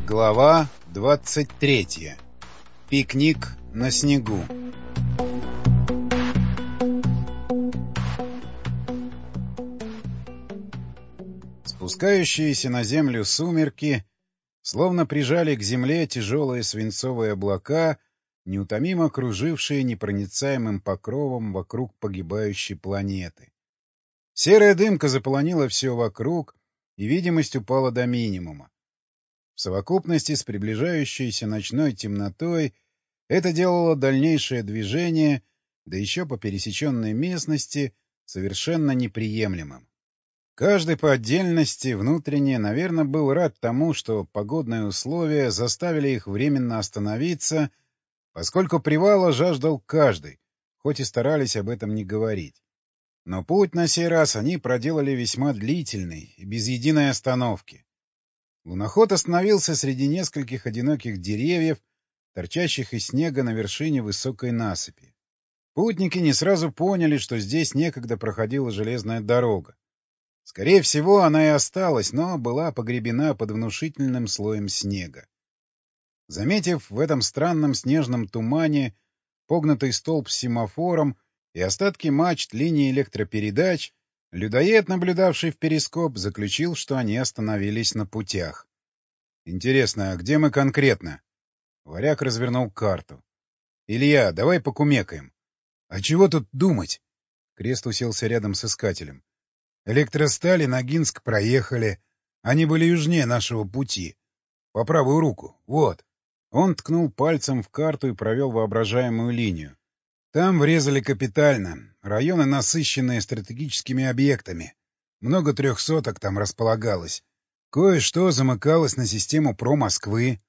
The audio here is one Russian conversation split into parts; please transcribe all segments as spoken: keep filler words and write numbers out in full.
Глава двадцать третья. Пикник на снегу. Спускающиеся на землю сумерки словно прижали к земле тяжелые свинцовые облака, неутомимо кружившие непроницаемым покровом вокруг погибающей планеты. Серая дымка заполонила все вокруг, и видимость упала до минимума. В совокупности с приближающейся ночной темнотой это делало дальнейшее движение, да еще по пересеченной местности, совершенно неприемлемым. Каждый по отдельности, внутренне, наверное, был рад тому, что погодные условия заставили их временно остановиться, поскольку привала жаждал каждый, хоть и старались об этом не говорить. Но путь на сей раз они проделали весьма длительный и без единой остановки. Луноход остановился среди нескольких одиноких деревьев, торчащих из снега на вершине высокой насыпи. Путники не сразу поняли, что здесь некогда проходила железная дорога. Скорее всего, она и осталась, но была погребена под внушительным слоем снега. Заметив в этом странном снежном тумане погнутый столб с семафором и остатки мачт линии электропередач, людоед, наблюдавший в перископ, заключил, что они остановились на путях. «Интересно, а где мы конкретно?» Варяг развернул карту. «Илья, давай покумекаем». «А чего тут думать?» Крест уселся рядом с искателем. «Электросталь и Ногинск проехали. Они были южнее нашего пути. По правую руку. Вот». Он ткнул пальцем в карту и провел воображаемую линию. Там врезали капитально. Районы, насыщенные стратегическими объектами. Много трехсоток там располагалось. Кое-что замыкалось на систему ПРО-Москвы.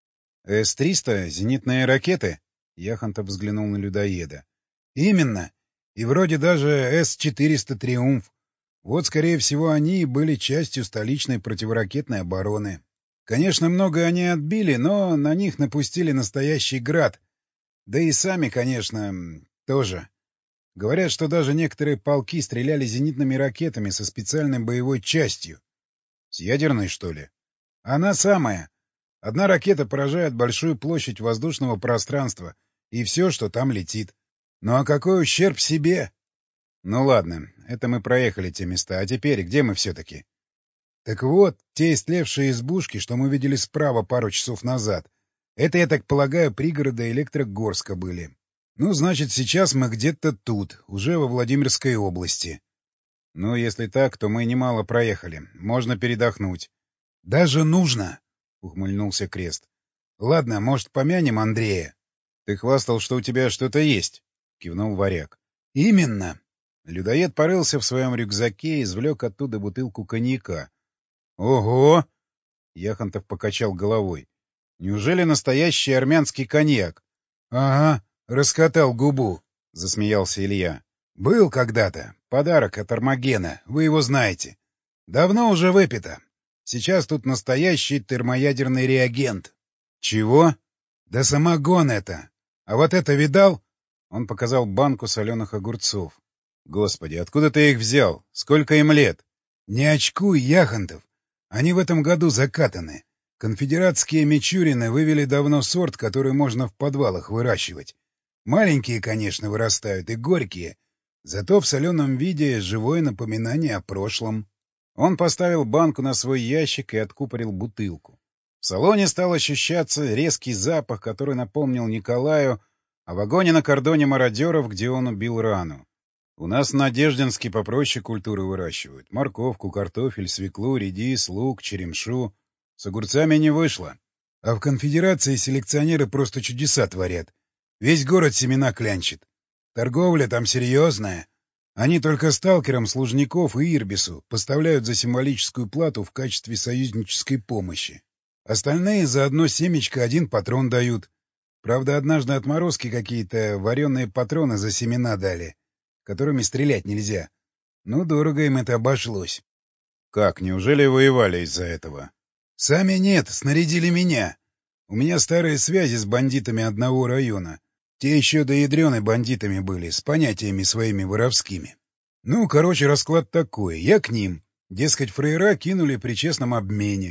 эс триста — зенитные ракеты? Яхонтов взглянул на людоеда. Именно. И вроде даже эс четыреста «Триумф». Вот, скорее всего, они и были частью столичной противоракетной обороны. Конечно, многое они отбили, но на них напустили настоящий град. Да и сами, конечно, тоже. Говорят, что даже некоторые полки стреляли зенитными ракетами со специальной боевой частью. С ядерной, что ли? Она самая. Одна ракета поражает большую площадь воздушного пространства и все, что там летит. Ну а какой ущерб себе? Ну ладно, это мы проехали те места. А теперь где мы все-таки? Так вот, те истлевшие избушки, что мы видели справа пару часов назад, это, я так полагаю, пригороды Электрогорска были. Ну, значит, сейчас мы где-то тут, уже во Владимирской области. Ну, если так, то мы немало проехали. Можно передохнуть. — Даже нужно, — ухмыльнулся Крест. — Ладно, может, помянем Андрея? — Ты хвастал, что у тебя что-то есть, — кивнул Варяг. — Именно. Людоед порылся в своем рюкзаке и извлек оттуда бутылку коньяка. — Ого! — Яхонтов покачал головой. — Неужели настоящий армянский коньяк? — Ага, раскатал губу, — засмеялся Илья. — Был когда-то. Подарок от Армагена, вы его знаете. Давно уже выпито. Сейчас тут настоящий термоядерный реагент. — Чего? — Да самогон это. А вот это видал? Он показал банку соленых огурцов. — Господи, откуда ты их взял? Сколько им лет? — Не очкуй, Яхонтов. Они в этом году закатаны. Конфедератские мичурины вывели давно сорт, который можно в подвалах выращивать. Маленькие, конечно, вырастают и горькие. Зато в соленом виде живое напоминание о прошлом. Он поставил банку на свой ящик и откупорил бутылку. В салоне стал ощущаться резкий запах, который напомнил Николаю о вагоне на кордоне мародеров, где он убил Рану. У нас в Надеждинске попроще культуры выращивают. Морковку, картофель, свеклу, редис, лук, черемшу. С огурцами не вышло. А в конфедерации селекционеры просто чудеса творят. Весь город семена клянчит. Торговля там серьезная. Они только сталкерам Служников и Ирбису поставляют за символическую плату в качестве союзнической помощи. Остальные за одно семечко один патрон дают. Правда, однажды отморозки какие-то вареные патроны за семена дали, которыми стрелять нельзя. Ну, дорого им это обошлось. — Как, неужели воевали из-за этого? — Сами нет, снарядили меня. У меня старые связи с бандитами одного района. Те еще до ядреной бандитами были, с понятиями своими воровскими. Ну, короче, расклад такой. Я к ним. Дескать, фраера кинули при честном обмене.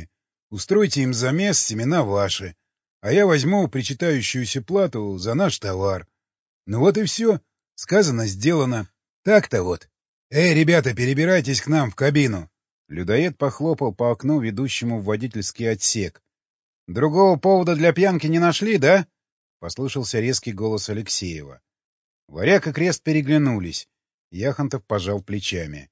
Устройте им замес, семена ваши, а я возьму причитающуюся плату за наш товар. Ну вот и все. Сказано, сделано. Так-то вот. Эй, ребята, перебирайтесь к нам в кабину. Людоед похлопал по окну, ведущему в водительский отсек. — Другого повода для пьянки не нашли, да? — послышался резкий голос Алексеева. Варяг и Крест переглянулись. Яхонтов пожал плечами.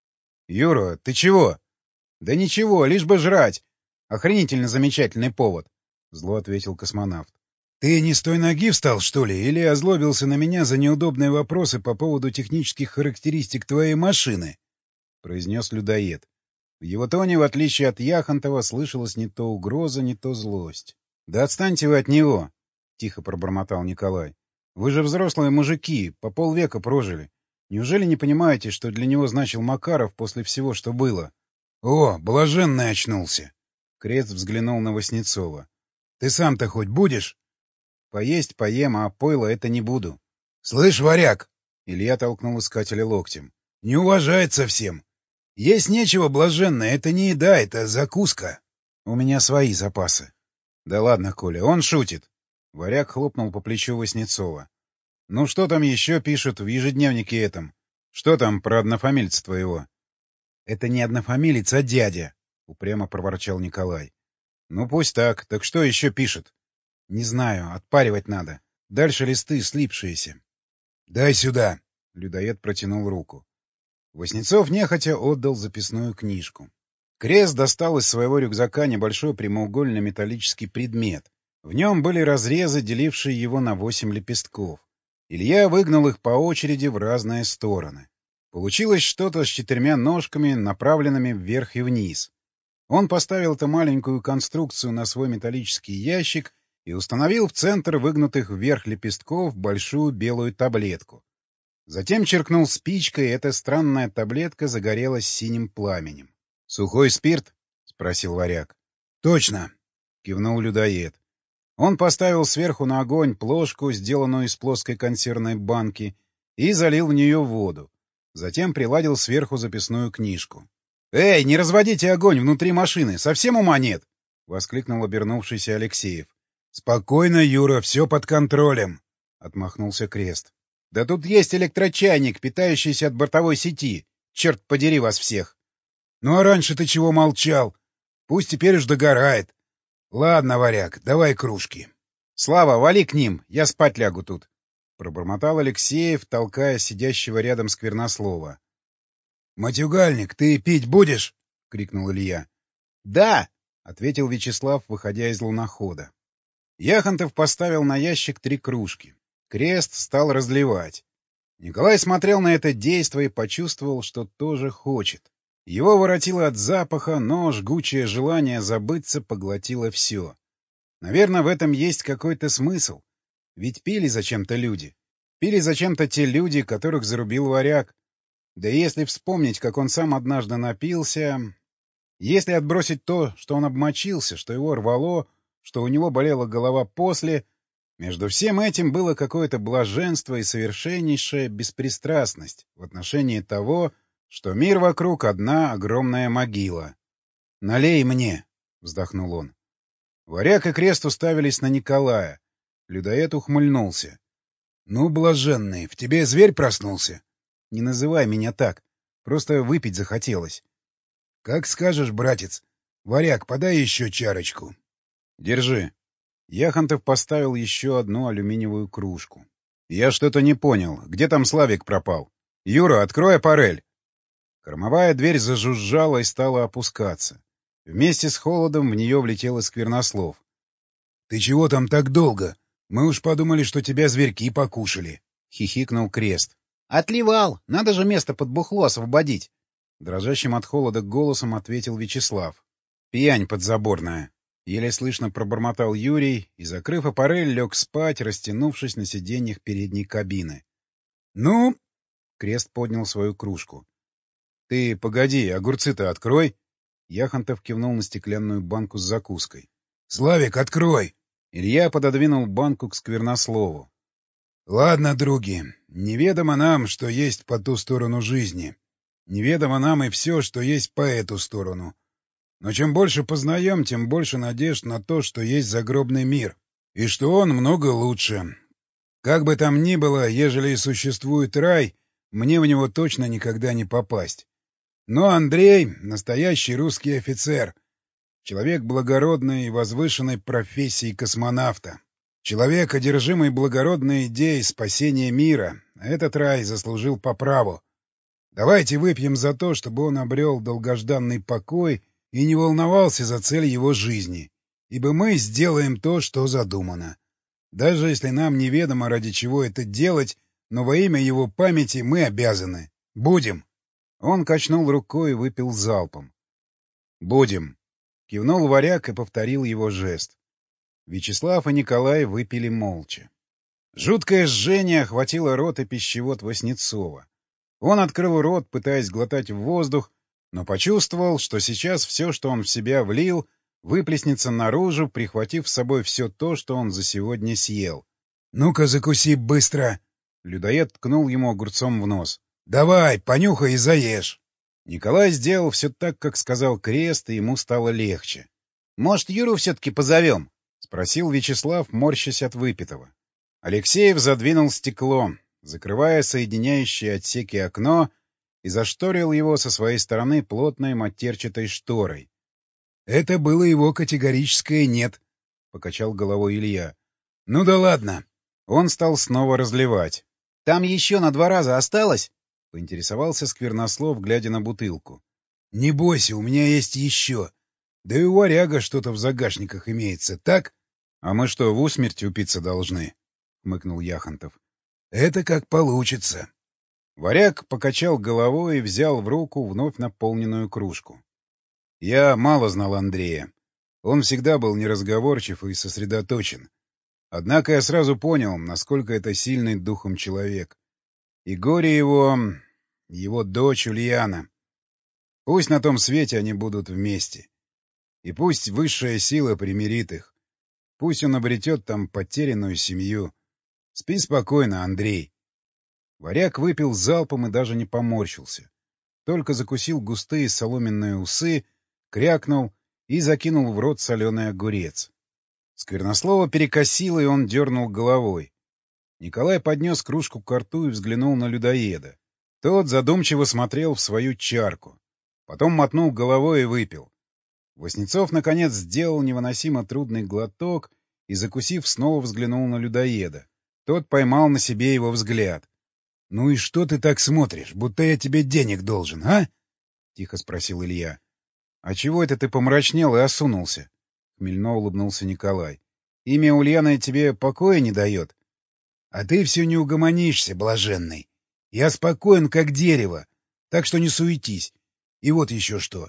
— Юра, ты чего? — Да ничего, лишь бы жрать. Охренительно замечательный повод, — зло ответил космонавт. — Ты не с той ноги встал, что ли, или озлобился на меня за неудобные вопросы по поводу технических характеристик твоей машины? — произнес людоед. В его тоне, в отличие от Яхонтова, слышалась не то угроза, не то злость. — Да отстаньте вы от него! — тихо пробормотал Николай. — Вы же взрослые мужики, по полвека прожили. Неужели не понимаете, что для него значил Макаров после всего, что было? — О, блаженный очнулся! Крест взглянул на Васнецова. — Ты сам-то хоть будешь? — Поесть поем, а пойло это не буду. — Слышь, варяг! — Илья толкнул искателя локтем. — Не уважает совсем. Есть нечего, блаженное, это не еда, это закуска. У меня свои запасы. Да ладно, Коля, он шутит. Варяг хлопнул по плечу Васнецова. Ну что там еще пишут в ежедневнике этом? Что там про однофамильца твоего? Это не однофамилец, а дядя, упрямо проворчал Николай. Ну пусть так. Так что еще пишет? Не знаю, отпаривать надо. Дальше листы слипшиеся. Дай сюда. Людоед протянул руку. Васнецов нехотя отдал записную книжку. Крест достал из своего рюкзака небольшой прямоугольный металлический предмет. В нем были разрезы, делившие его на восемь лепестков. Илья выгнал их по очереди в разные стороны. Получилось что-то с четырьмя ножками, направленными вверх и вниз. Он поставил эту маленькую конструкцию на свой металлический ящик и установил в центр выгнутых вверх лепестков большую белую таблетку. Затем черкнул спичкой, и эта странная таблетка загорелась синим пламенем. — Сухой спирт? — спросил варяг. — Точно! — кивнул людоед. Он поставил сверху на огонь плошку, сделанную из плоской консервной банки, и залил в нее воду. Затем приладил сверху записную книжку. — Эй, не разводите огонь внутри машины! Совсем ума нет! — воскликнул обернувшийся Алексеев. — Спокойно, Юра, все под контролем! — отмахнулся Крест. — Да тут есть электрочайник, питающийся от бортовой сети. Черт подери вас всех! — Ну а раньше ты чего молчал? Пусть теперь уж догорает. Ладно, варяг, давай кружки. — Слава, вали к ним, я спать лягу тут. — пробормотал Алексеев, толкая сидящего рядом Сквернослова. — Матюгальник, ты пить будешь? — крикнул Илья. — Да! — ответил Вячеслав, выходя из лунохода. Яхонтов поставил на ящик три кружки. Крест стал разливать. Николай смотрел на это действо и почувствовал, что тоже хочет. Его воротило от запаха, но жгучее желание забыться поглотило все. Наверное, в этом есть какой-то смысл. Ведь пили зачем-то люди. Пили зачем-то те люди, которых зарубил варяг. Да и если вспомнить, как он сам однажды напился... Если отбросить то, что он обмочился, что его рвало, что у него болела голова после... Между всем этим было какое-то блаженство и совершеннейшая беспристрастность в отношении того, что мир вокруг — одна огромная могила. «Налей мне!» — вздохнул он. Варяг и Крест уставились на Николая. Людоед ухмыльнулся. — Ну, блаженный, в тебе зверь проснулся? — Не называй меня так. Просто выпить захотелось. — Как скажешь, братец. Варяг, подай еще чарочку. — Держи. Яхонтов поставил еще одну алюминиевую кружку. — Я что-то не понял. Где там Славик пропал? Юра, открой аппарель. Кормовая дверь зажужжала и стала опускаться. Вместе с холодом в нее влетел и Сквернослов. — Ты чего там так долго? Мы уж подумали, что тебя зверьки покушали. — хихикнул Крест. — Отливал. Надо же место под бухло освободить. Дрожащим от холода голосом ответил Вячеслав. — Пьянь подзаборная. Еле слышно пробормотал Юрий и, закрыв аппарель, лег спать, растянувшись на сиденьях передней кабины. — Ну? — Крест поднял свою кружку. — Ты погоди, огурцы-то открой. Яхонтов кивнул на стеклянную банку с закуской. — Славик, открой! Илья пододвинул банку к Сквернослову. — Ладно, други, неведомо нам, что есть по ту сторону жизни. Неведомо нам и все, что есть по эту сторону. Но чем больше познаем, тем больше надежд на то, что есть загробный мир, и что он много лучше. Как бы там ни было, ежели и существует рай, мне в него точно никогда не попасть. Но Андрей — настоящий русский офицер, человек благородной и возвышенной профессии космонавта. Человек, одержимый благородной идеей спасения мира. Этот рай заслужил по праву. Давайте выпьем за то, чтобы он обрел долгожданный покой и не волновался за цель его жизни. Ибо мы сделаем то, что задумано. Даже если нам неведомо, ради чего это делать, но во имя его памяти мы обязаны. Будем. Он качнул рукой и выпил залпом. Будем. Кивнул варяг и повторил его жест. Вячеслав и Николай выпили молча. Жуткое жжение охватило рот и пищевод Васнецова. Он открыл рот, пытаясь глотать в воздух, но почувствовал, что сейчас все, что он в себя влил, выплеснется наружу, прихватив с собой все то, что он за сегодня съел. — Ну-ка, закуси быстро! Людоед ткнул ему огурцом в нос. — Давай, понюхай и заешь! Николай сделал все так, как сказал Крест, и ему стало легче. — Может, Юру все-таки позовем? — спросил Вячеслав, морщась от выпитого. Алексеев задвинул стекло, закрывая соединяющее отсеки окно, и зашторил его со своей стороны плотной матерчатой шторой. — Это было его категорическое «нет», — покачал головой Илья. — Ну да ладно. Он стал снова разливать. — Там еще на два раза осталось? — поинтересовался Сквернослов, глядя на бутылку. — Не бойся, у меня есть еще. Да и у варяга что-то в загашниках имеется, так? — А мы что, в усмерть упиться должны? — хмыкнул Яхонтов. — Это как получится. Варяг покачал головой и взял в руку вновь наполненную кружку. Я мало знал Андрея. Он всегда был неразговорчив и сосредоточен. Однако я сразу понял, насколько это сильный духом человек. И горе его... его дочь Ульяна. Пусть на том свете они будут вместе. И пусть высшая сила примирит их. Пусть он обретет там потерянную семью. Спи спокойно, Андрей. Варяг выпил залпом и даже не поморщился. Только закусил густые соломенные усы, крякнул и закинул в рот соленый огурец. Сквернослова перекосило, и он дернул головой. Николай поднес кружку к рту и взглянул на людоеда. Тот задумчиво смотрел в свою чарку. Потом мотнул головой и выпил. Васнецов, наконец, сделал невыносимо трудный глоток и, закусив, снова взглянул на людоеда. Тот поймал на себе его взгляд. — Ну и что ты так смотришь, будто я тебе денег должен, а? — тихо спросил Илья. — А чего это ты помрачнел и осунулся? — хмельно улыбнулся Николай. — Имя Ульяна тебе покоя не дает? — А ты все не угомонишься, блаженный. Я спокоен, как дерево, так что не суетись. И вот еще что.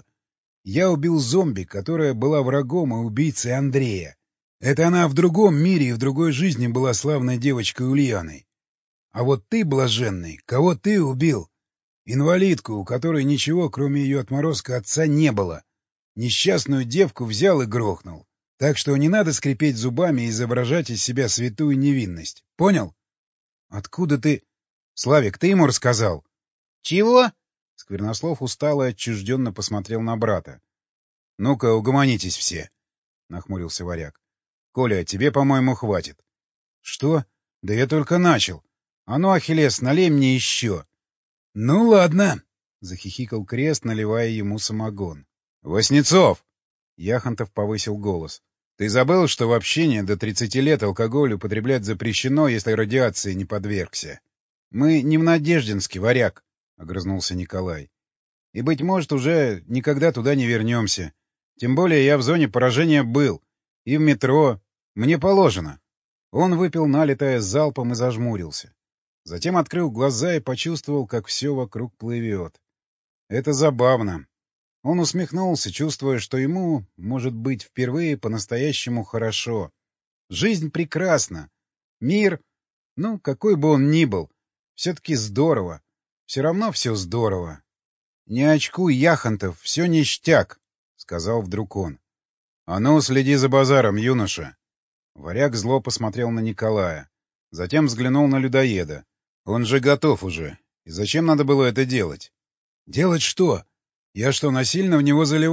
Я убил зомби, которая была врагом и убийцей Андрея. Это она в другом мире и в другой жизни была славной девочкой Ульяной. А вот ты, блаженный, кого ты убил? Инвалидку, у которой ничего, кроме ее отморозка отца, не было. Несчастную девку взял и грохнул. Так что не надо скрипеть зубами и изображать из себя святую невинность. Понял? Откуда ты... Славик, ты ему рассказал? Чего? Сквернослов устало и отчужденно посмотрел на брата. — Ну-ка, угомонитесь все, — нахмурился варяг. — Коля, тебе, по-моему, хватит. — Что? Да я только начал. А ну, Ахиллес, налей мне еще. — Ну, ладно, — захихикал Крест, наливая ему самогон. — Васнецов! — Яхонтов повысил голос. — Ты забыл, что в общине до тридцати лет алкоголь употреблять запрещено, если радиации не подвергся? — Мы не в Надеждинске, варяг, — огрызнулся Николай. — И, быть может, уже никогда туда не вернемся. Тем более я в зоне поражения был. И в метро. Мне положено. Он выпил налитое залпом и зажмурился. Затем открыл глаза и почувствовал, как все вокруг плывет. Это забавно. Он усмехнулся, чувствуя, что ему, может быть, впервые по-настоящему хорошо. Жизнь прекрасна. Мир, ну, какой бы он ни был, все-таки здорово. Все равно все здорово. — Не очкуй, Яхонтов, все ништяк, — сказал вдруг он. — А ну, следи за базаром, юноша. Варяг зло посмотрел на Николая. Затем взглянул на людоеда. Он же готов уже. И зачем надо было это делать? — Делать что? Я что, насильно в него заливал?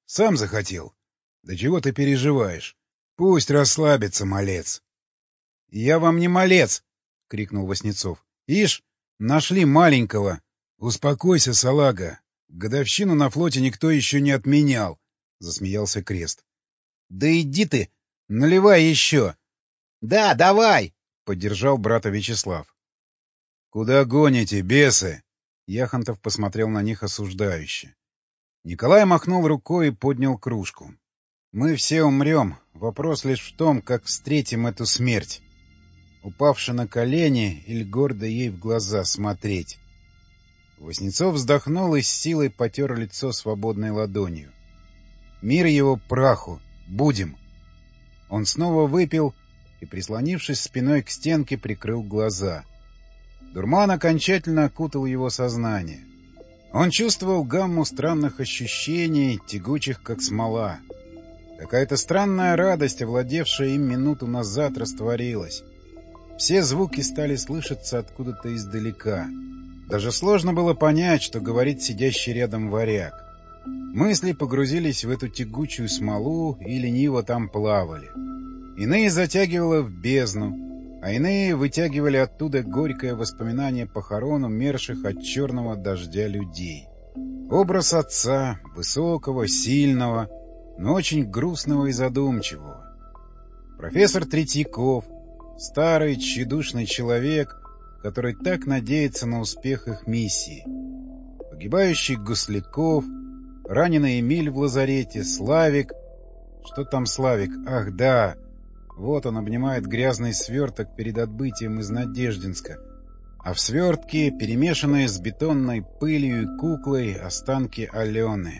Сам захотел. Да чего ты переживаешь? Пусть расслабится, малец. — Я вам не малец! — крикнул Васнецов. — Ишь, нашли маленького. — Успокойся, салага. Годовщину на флоте никто еще не отменял, — засмеялся Крест. — Да иди ты! Наливай еще! — Да, давай! — поддержал брата Вячеслав. — Куда гоните, бесы? Яхонтов посмотрел на них осуждающе. Николай махнул рукой и поднял кружку. — Мы все умрем. Вопрос лишь в том, как встретим эту смерть. Упавши на колени или гордо ей в глаза смотреть. Васнецов вздохнул и с силой потер лицо свободной ладонью. Мир его праху. Будем. Он снова выпил и, прислонившись спиной к стенке, прикрыл глаза. Дурман окончательно окутал его сознание. Он чувствовал гамму странных ощущений, тягучих как смола. Какая-то странная радость, овладевшая им минуту назад, растворилась. Все звуки стали слышаться откуда-то издалека. Даже сложно было понять, что говорит сидящий рядом варяг. Мысли погрузились в эту тягучую смолу и лениво там плавали. Иные затягивало в бездну, а иные вытягивали оттуда горькое воспоминание похорон умерших от черного дождя людей. Образ отца, высокого, сильного, но очень грустного и задумчивого. Профессор Третьяков, старый тщедушный человек, который так надеется на успех их миссии. Погибающий Гусляков, раненый Эмиль в лазарете, Славик... Что там Славик? Ах, да! Вот он обнимает грязный сверток перед отбытием из Надеждинска. А в свертке, перемешанные с бетонной пылью и куклой, останки Алены.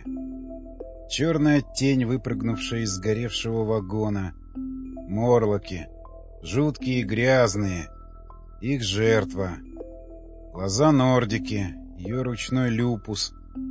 Черная тень, выпрыгнувшая из сгоревшего вагона. Морлоки. Жуткие и грязные. Их жертва. Глаза Нордики. Ее ручной люпус.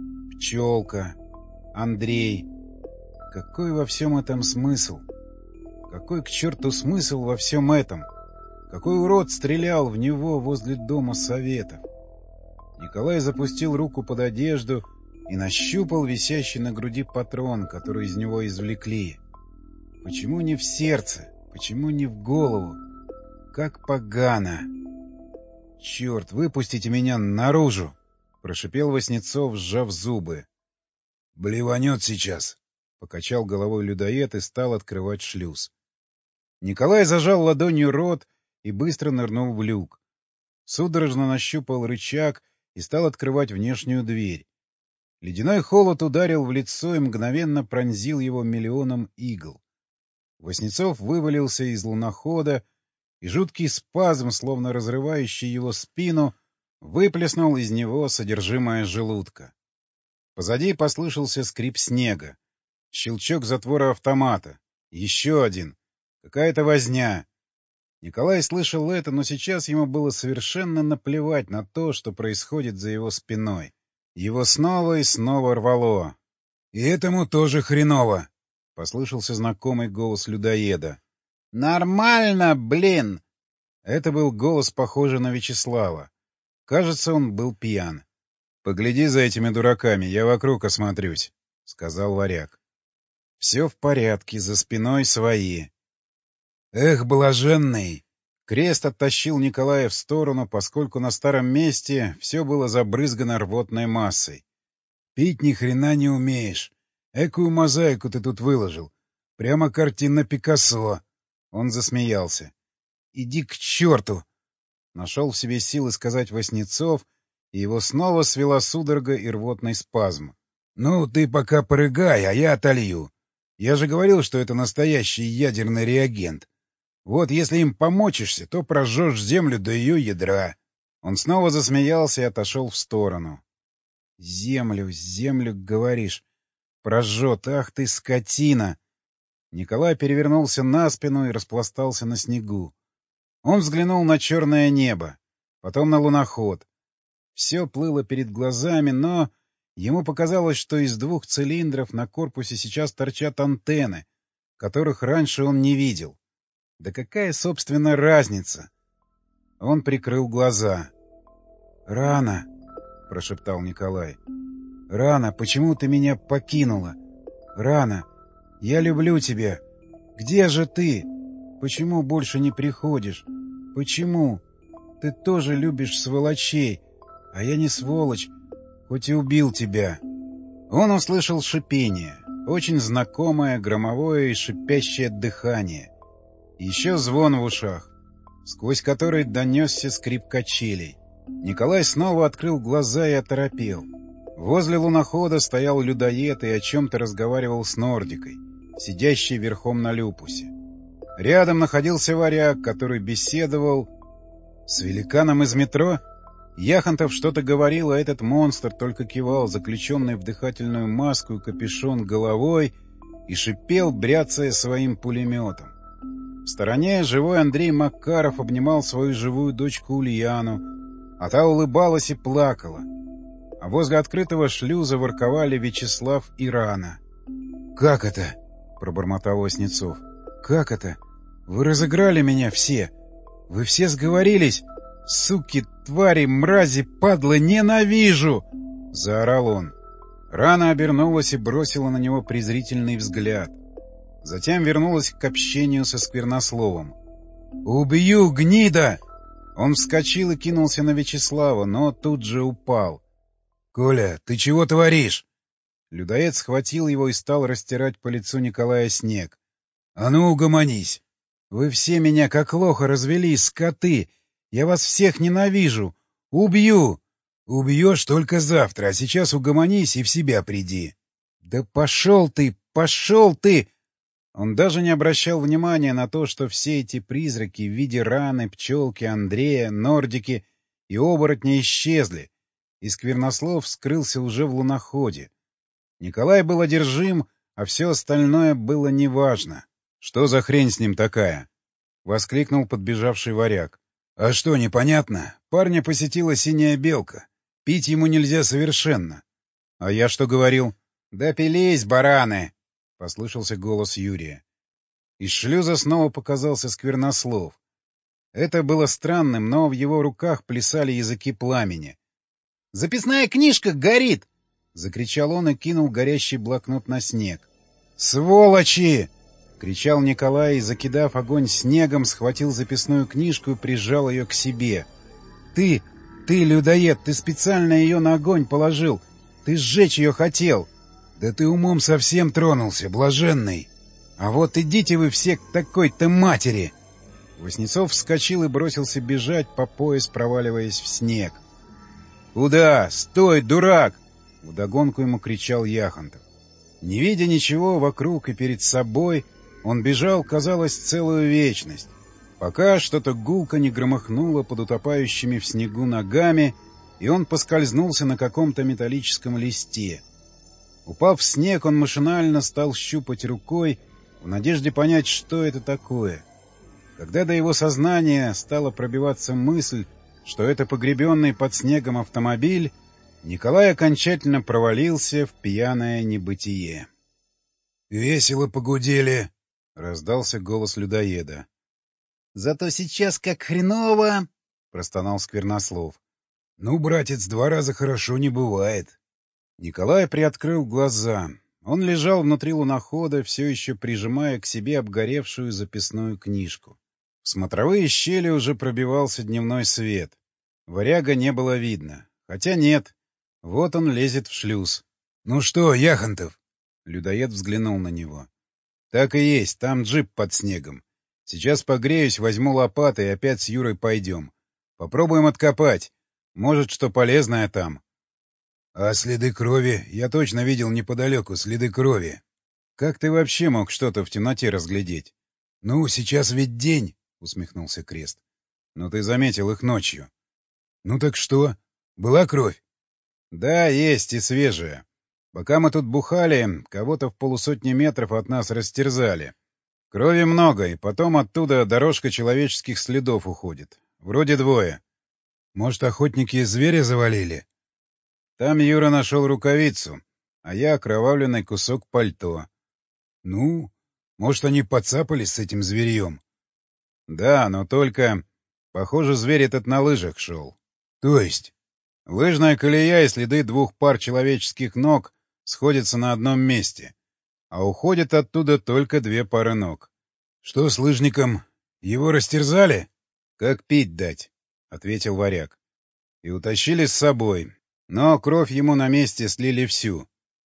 Пчелка. Андрей. Какой во всем этом смысл? Какой к черту смысл во всем этом? Какой урод стрелял в него возле дома Советов? Николай запустил руку под одежду и нащупал висящий на груди патрон, который из него извлекли. Почему не в сердце? Почему не в голову? Как погано! «Черт, выпустите меня наружу!» — прошипел Васнецов, сжав зубы. «Блеванет сейчас!» — покачал головой людоед и стал открывать шлюз. Николай зажал ладонью рот и быстро нырнул в люк. Судорожно нащупал рычаг и стал открывать внешнюю дверь. Ледяной холод ударил в лицо и мгновенно пронзил его миллионом игл. Васнецов вывалился из лунохода, и жуткий спазм, словно разрывающий его спину, выплеснул из него содержимое желудка. Позади послышался скрип снега, щелчок затвора автомата, еще один, какая-то возня. Николай слышал это, но сейчас ему было совершенно наплевать на то, что происходит за его спиной. Его снова и снова рвало. — И этому тоже хреново! — послышался знакомый голос людоеда. — Нормально, блин! Это был голос, похожий на Вячеслава. Кажется, он был пьян. — Погляди за этими дураками, я вокруг осмотрюсь, — сказал варяг. Все в порядке, за спиной свои. — Эх, блаженный! Крест оттащил Николая в сторону, поскольку на старом месте все было забрызгано рвотной массой. — Пить ни хрена не умеешь. Экую мозаику ты тут выложил. Прямо картина Пикассо. Он засмеялся. — Иди к черту! Нашел в себе силы сказать Васнецов, и его снова свела судорога и рвотный спазм. — Ну, ты пока порыгай, а я отолью. Я же говорил, что это настоящий ядерный реагент. Вот если им помочишься, то прожжешь землю до ее ядра. Он снова засмеялся и отошел в сторону. — Землю, землю, говоришь. Прожжет, ах ты, скотина! Николай перевернулся на спину и распластался на снегу. Он взглянул на черное небо, потом на луноход. Все плыло перед глазами, но ему показалось, что из двух цилиндров на корпусе сейчас торчат антенны, которых раньше он не видел. Да какая, собственно, разница? Он прикрыл глаза. — Рано, — прошептал Николай. — Рано, почему ты меня покинула? Рана, я люблю тебя. Где же ты? Почему больше не приходишь? Почему? Ты тоже любишь сволочей, а я не сволочь, хоть и убил тебя». Он услышал шипение, очень знакомое, громовое и шипящее дыхание. Еще звон в ушах, сквозь который донесся скрип качелей. Николай снова открыл глаза и оторопел. Возле лунохода стоял людоед и о чем-то разговаривал с Нордикой, сидящей верхом на люпусе. Рядом находился варяг, который беседовал с великаном из метро. Яхонтов что-то говорил, а этот монстр только кивал, заключенный в дыхательную маску и капюшон головой, и шипел, бряцая своим пулеметом. В стороне живой Андрей Макаров обнимал свою живую дочку Ульяну, а та улыбалась и плакала. А возле открытого шлюза ворковали Вячеслав и Рана. «Как это?» — пробормотал Васнецов. «Как это? Вы разыграли меня все! Вы все сговорились! Суки, твари, мрази, падлы, ненавижу!» — заорал он. Рана обернулась и бросила на него презрительный взгляд. Затем вернулась к общению со Сквернословом. «Убью, гнида!» Он вскочил и кинулся на Вячеслава, но тут же упал. «Коля, ты чего творишь?» Людоед схватил его и стал растирать по лицу Николая снег. «А ну, угомонись! Вы все меня как лоха развели, скоты! Я вас всех ненавижу! Убью!» «Убьешь только завтра, а сейчас угомонись и в себя приди!» «Да пошел ты! Пошел ты!» Он даже не обращал внимания на то, что все эти призраки в виде Раны, Пчелки, Андрея, Нордики и оборотня исчезли, и Сквернослов скрылся уже в луноходе. Николай был одержим, а все остальное было неважно. «Что за хрень с ним такая?» — воскликнул подбежавший варяг. «А что, непонятно? Парня посетила синяя белка. Пить ему нельзя совершенно». «А я что говорил?» «Да пились, бараны!» — послышался голос Юрия. Из шлюза снова показался Сквернослов. Это было странным, но в его руках плясали языки пламени. «Записная книжка горит!» — закричал он и кинул горящий блокнот на снег. «Сволочи!» — кричал Николай и, закидав огонь снегом, схватил записную книжку и прижал ее к себе. «Ты, ты, людоед, ты специально ее на огонь положил! Ты сжечь ее хотел!» «Да ты умом совсем тронулся, блаженный! А вот идите вы все к такой-то матери!» Васнецов вскочил и бросился бежать, по пояс проваливаясь в снег. «Куда? Стой, дурак!» — вдогонку ему кричал Яхонтов. Не видя ничего вокруг и перед собой, он бежал, казалось, целую вечность, пока что-то гулко не громыхнуло под утопающими в снегу ногами, и он поскользнулся на каком-то металлическом листе. Упав в снег, он машинально стал щупать рукой, в надежде понять, что это такое. Когда до его сознания стала пробиваться мысль, что это погребенный под снегом автомобиль, Николай окончательно провалился в пьяное небытие. «Весело погудели», — раздался голос людоеда. «Зато сейчас как хреново», — простонал Сквернослов. «Ну, братец, два раза хорошо не бывает». Николай приоткрыл глаза. Он лежал внутри лунохода, все еще прижимая к себе обгоревшую записную книжку. В смотровые щели уже пробивался дневной свет. Варяга не было видно. Хотя нет. Вот он лезет в шлюз. — Ну что, Яхонтов? Людоед взглянул на него. — Так и есть, там джип под снегом. Сейчас погреюсь, возьму лопаты и опять с Юрой пойдем. Попробуем откопать. Может, что полезное там. — А следы крови? Я точно видел неподалеку следы крови. — Как ты вообще мог что-то в темноте разглядеть? — Ну, сейчас ведь день, — усмехнулся Крест. — Но ты заметил их ночью. — Ну так что? Была кровь? — Да, есть и свежая. Пока мы тут бухали, кого-то в полусотни метров от нас растерзали. Крови много, и потом оттуда дорожка человеческих следов уходит. Вроде двое. — Может, охотники зверя завалили? Там Юра нашел рукавицу, а я окровавленный кусок пальто. — Ну, может, они подцапались с этим зверьем? — Да, но только... Похоже, зверь этот на лыжах шел. — То есть? Лыжная колея и следы двух пар человеческих ног сходятся на одном месте. а уходят оттуда только две пары ног. — Что с лыжником? Его растерзали? — Как пить дать, — ответил варяг. — И утащили с собой, но кровь ему на месте слили всю.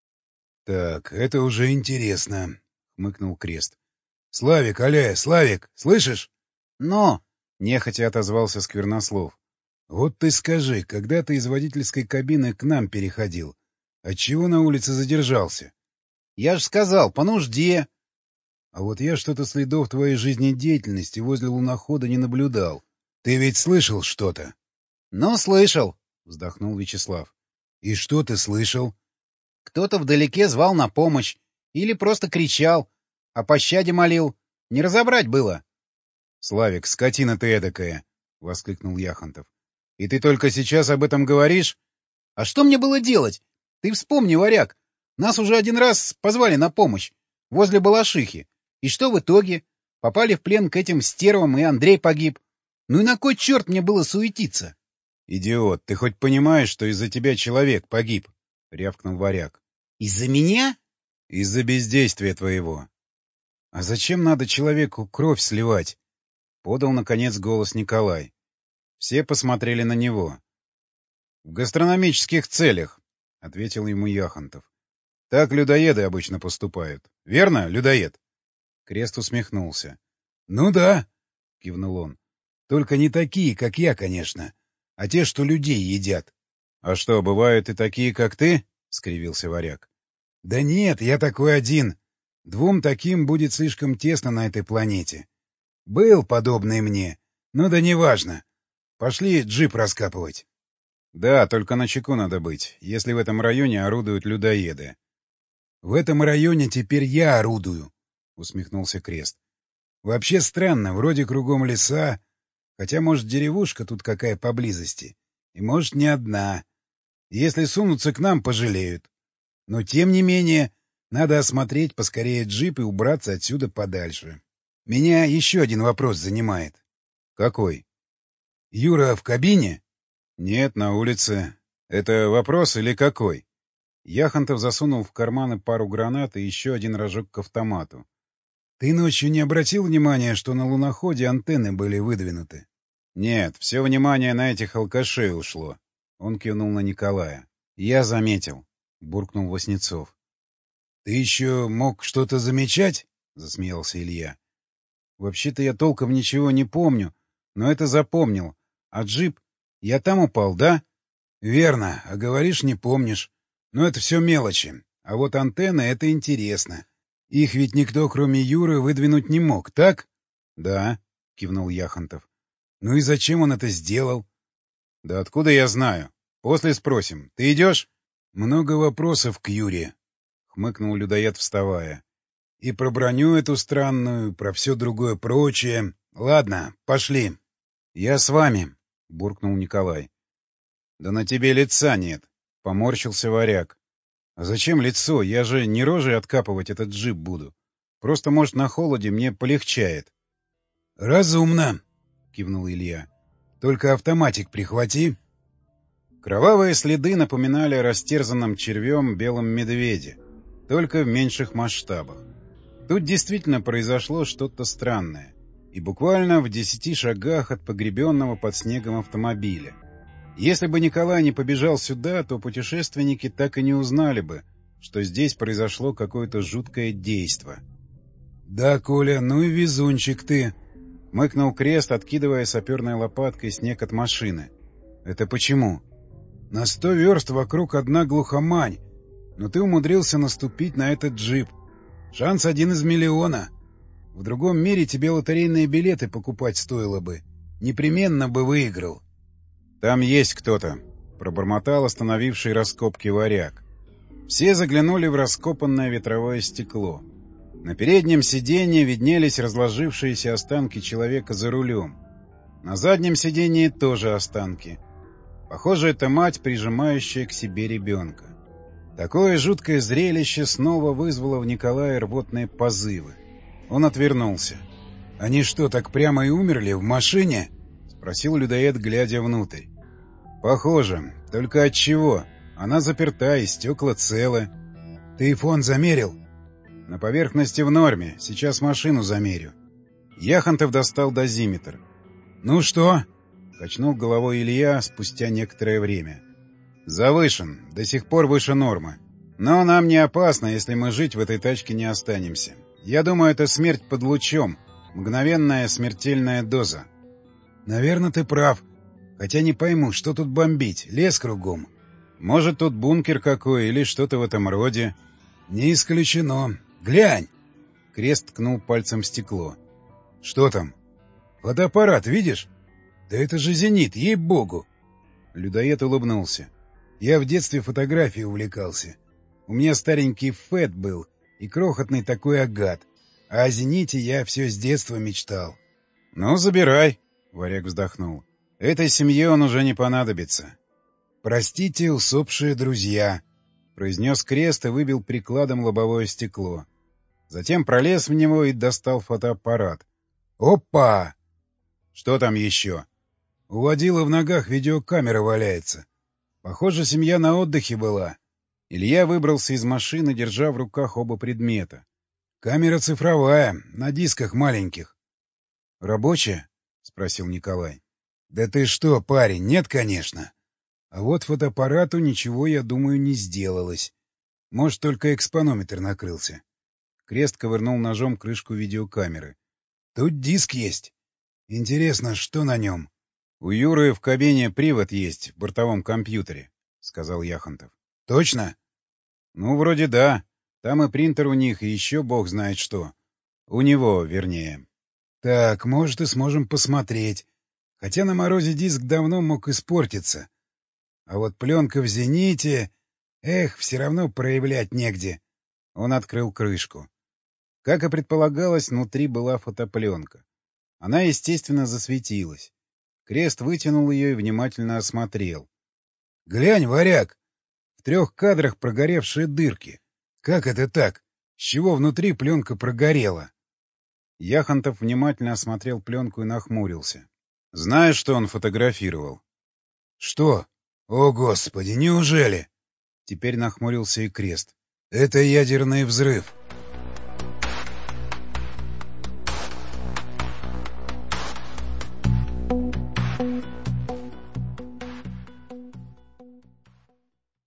— Так, это уже интересно, — хмыкнул Крест. — Славик, аля, Славик, слышишь? — Но! — нехотя отозвался Сквернослов. — Вот ты скажи, когда ты из водительской кабины к нам переходил, отчего на улице задержался? — Я ж сказал, по нужде. — А вот я что-то следов твоей жизнедеятельности возле лунохода не наблюдал. Ты ведь слышал что-то? — Ну, слышал, — вздохнул Вячеслав. — И что ты слышал? — Кто-то вдалеке звал на помощь. Или просто кричал. О пощаде молил. Не разобрать было. — Славик, скотина ты эдакая! — воскликнул Яхонтов. — И ты только сейчас об этом говоришь? — А что мне было делать? Ты вспомни, варяг. Нас уже один раз позвали на помощь. Возле Балашихи. И что в итоге? Попали в плен к этим стервам, и Андрей погиб. Ну и на кой черт мне было суетиться? — Идиот, ты хоть понимаешь, что из-за тебя человек погиб? — рявкнул варяг. — Из-за меня? — Из-за бездействия твоего. — А зачем надо человеку кровь сливать? — подал, наконец, голос Николай. Все посмотрели на него. — В гастрономических целях, — ответил ему Яхонтов. — Так людоеды обычно поступают. Верно, людоед? Крест усмехнулся. — Ну да, — кивнул он. — Только не такие, как я, конечно, а те, что людей едят. — А что, бывают и такие, как ты? — скривился варяг. — Да нет, я такой один. Двум таким будет слишком тесно на этой планете. Был подобный мне, но да неважно. Пошли джип раскапывать. — Да, только начеку надо быть, если в этом районе орудуют людоеды. — В этом районе теперь я орудую, — усмехнулся Крест. — Вообще странно, вроде кругом леса, хотя, может, деревушка тут какая поблизости, и, может, не одна. Если сунутся к нам, пожалеют. Но, тем не менее, надо осмотреть поскорее джип и убраться отсюда подальше. Меня еще один вопрос занимает. — Какой? — Юра в кабине? — Нет, на улице. Это вопрос или какой? Яхонтов засунул в карманы пару гранат и еще один рожок к автомату. — Ты ночью не обратил внимания, что на луноходе антенны были выдвинуты? — Нет, все внимание на этих алкашей ушло. Он кивнул на Николая. — Я заметил, — буркнул Васнецов. — Ты еще мог что-то замечать? — засмеялся Илья. — Вообще-то я толком ничего не помню, но это запомнил. А джип... Я там упал, да? — Верно, а говоришь, не помнишь. Но это все мелочи. А вот антенны — это интересно. Их ведь никто, кроме Юры, выдвинуть не мог, так? — Да, — кивнул Яхонтов. — Ну и зачем он это сделал? — Да откуда я знаю? После спросим. Ты идешь? — Много вопросов к Юре, — хмыкнул людоед, вставая. — И про броню эту странную, про все другое прочее. Ладно, пошли. — Я с вами, — буркнул Николай. — Да на тебе лица нет, — поморщился варяг. — А зачем лицо? Я же не рожей откапывать этот джип буду. Просто, может, на холоде мне полегчает. — Разумно, — кивнул Илья. — Только автоматик прихвати. Кровавые следы напоминали о растерзанном червем белом медведе, только в меньших масштабах. Тут действительно произошло что-то странное. И буквально в десяти шагах от погребенного под снегом автомобиля. Если бы Николай не побежал сюда, то путешественники так и не узнали бы, что здесь произошло какое-то жуткое действо. — Да, Коля, ну и везунчик ты! — мыкнул Крест, откидывая саперной лопаткой снег от машины. — Это почему? — На сто верст вокруг одна глухомань, но ты умудрился наступить на этот джип. Шанс один из миллиона. В другом мире тебе лотерейные билеты покупать стоило бы. Непременно бы выиграл. — Там есть кто-то, — пробормотал остановивший раскопки варяг. Все заглянули в раскопанное ветровое стекло. На переднем сиденье виднелись разложившиеся останки человека за рулем. На заднем сиденье тоже останки. Похоже, это мать, прижимающая к себе ребенка. Такое жуткое зрелище снова вызвало в Николае рвотные позывы. Он отвернулся. — Они что, так прямо и умерли в машине? — спросил людоед, глядя внутрь. — Похоже. Только от чего? Она заперта, и стекла целы. — Ты фон замерил? На поверхности в норме. Сейчас машину замерю. Яхонтов достал дозиметр. «Ну что?» — качнул головой Илья спустя некоторое время. «Завышен. До сих пор выше нормы. Но нам не опасно, если мы жить в этой тачке не останемся. Я думаю, это смерть под лучом. Мгновенная смертельная доза». «Наверное, ты прав. Хотя не пойму, что тут бомбить. Лес кругом. Может, тут бункер какой или что-то в этом роде». «Не исключено. Глянь!» Крест ткнул пальцем в стекло. «Что там?» «Фотоаппарат, видишь? Да это же «Зенит», ей-богу!» Людоед улыбнулся. «Я в детстве фотографией увлекался. У меня старенький «Фэт» был и крохотный такой «Агат». А о «Зените» я все с детства мечтал». «Ну, забирай», — Варяг вздохнул. «Этой семье он уже не понадобится». «Простите, усопшие друзья», — произнес Крест и выбил прикладом лобовое стекло. Затем пролез в него и достал фотоаппарат. «Опа!» «Что там еще?» «У водила в ногах видеокамера валяется. Похоже, семья на отдыхе была». Илья выбрался из машины, держа в руках оба предмета. «Камера цифровая, на дисках маленьких». «Рабочая?» — спросил Николай. «Да ты что, парень, нет, конечно. А вот фотоаппарату ничего, я думаю, не сделалось. Может, только экспонометр накрылся». Крест ковырнул ножом крышку видеокамеры. «Тут диск есть. Интересно, что на нем?» «У Юры в кабине привод есть в бортовом компьютере», — сказал Яхонтов. «Точно?» «Ну, вроде да. Там и принтер у них, и еще бог знает что. У него, вернее». «Так, может, и сможем посмотреть. Хотя на морозе диск давно мог испортиться. А вот пленка в «Зените»... Эх, все равно проявлять негде». Он открыл крышку. Как и предполагалось, внутри была фотопленка. Она, естественно, засветилась. Крест вытянул ее и внимательно осмотрел. — Глянь, Варяг! В трех кадрах прогоревшие дырки. Как это так? С чего внутри пленка прогорела? Яхонтов внимательно осмотрел пленку и нахмурился. — Знаешь, что он фотографировал? — Что? О, Господи, неужели? Теперь нахмурился и Крест. — Это ядерный взрыв.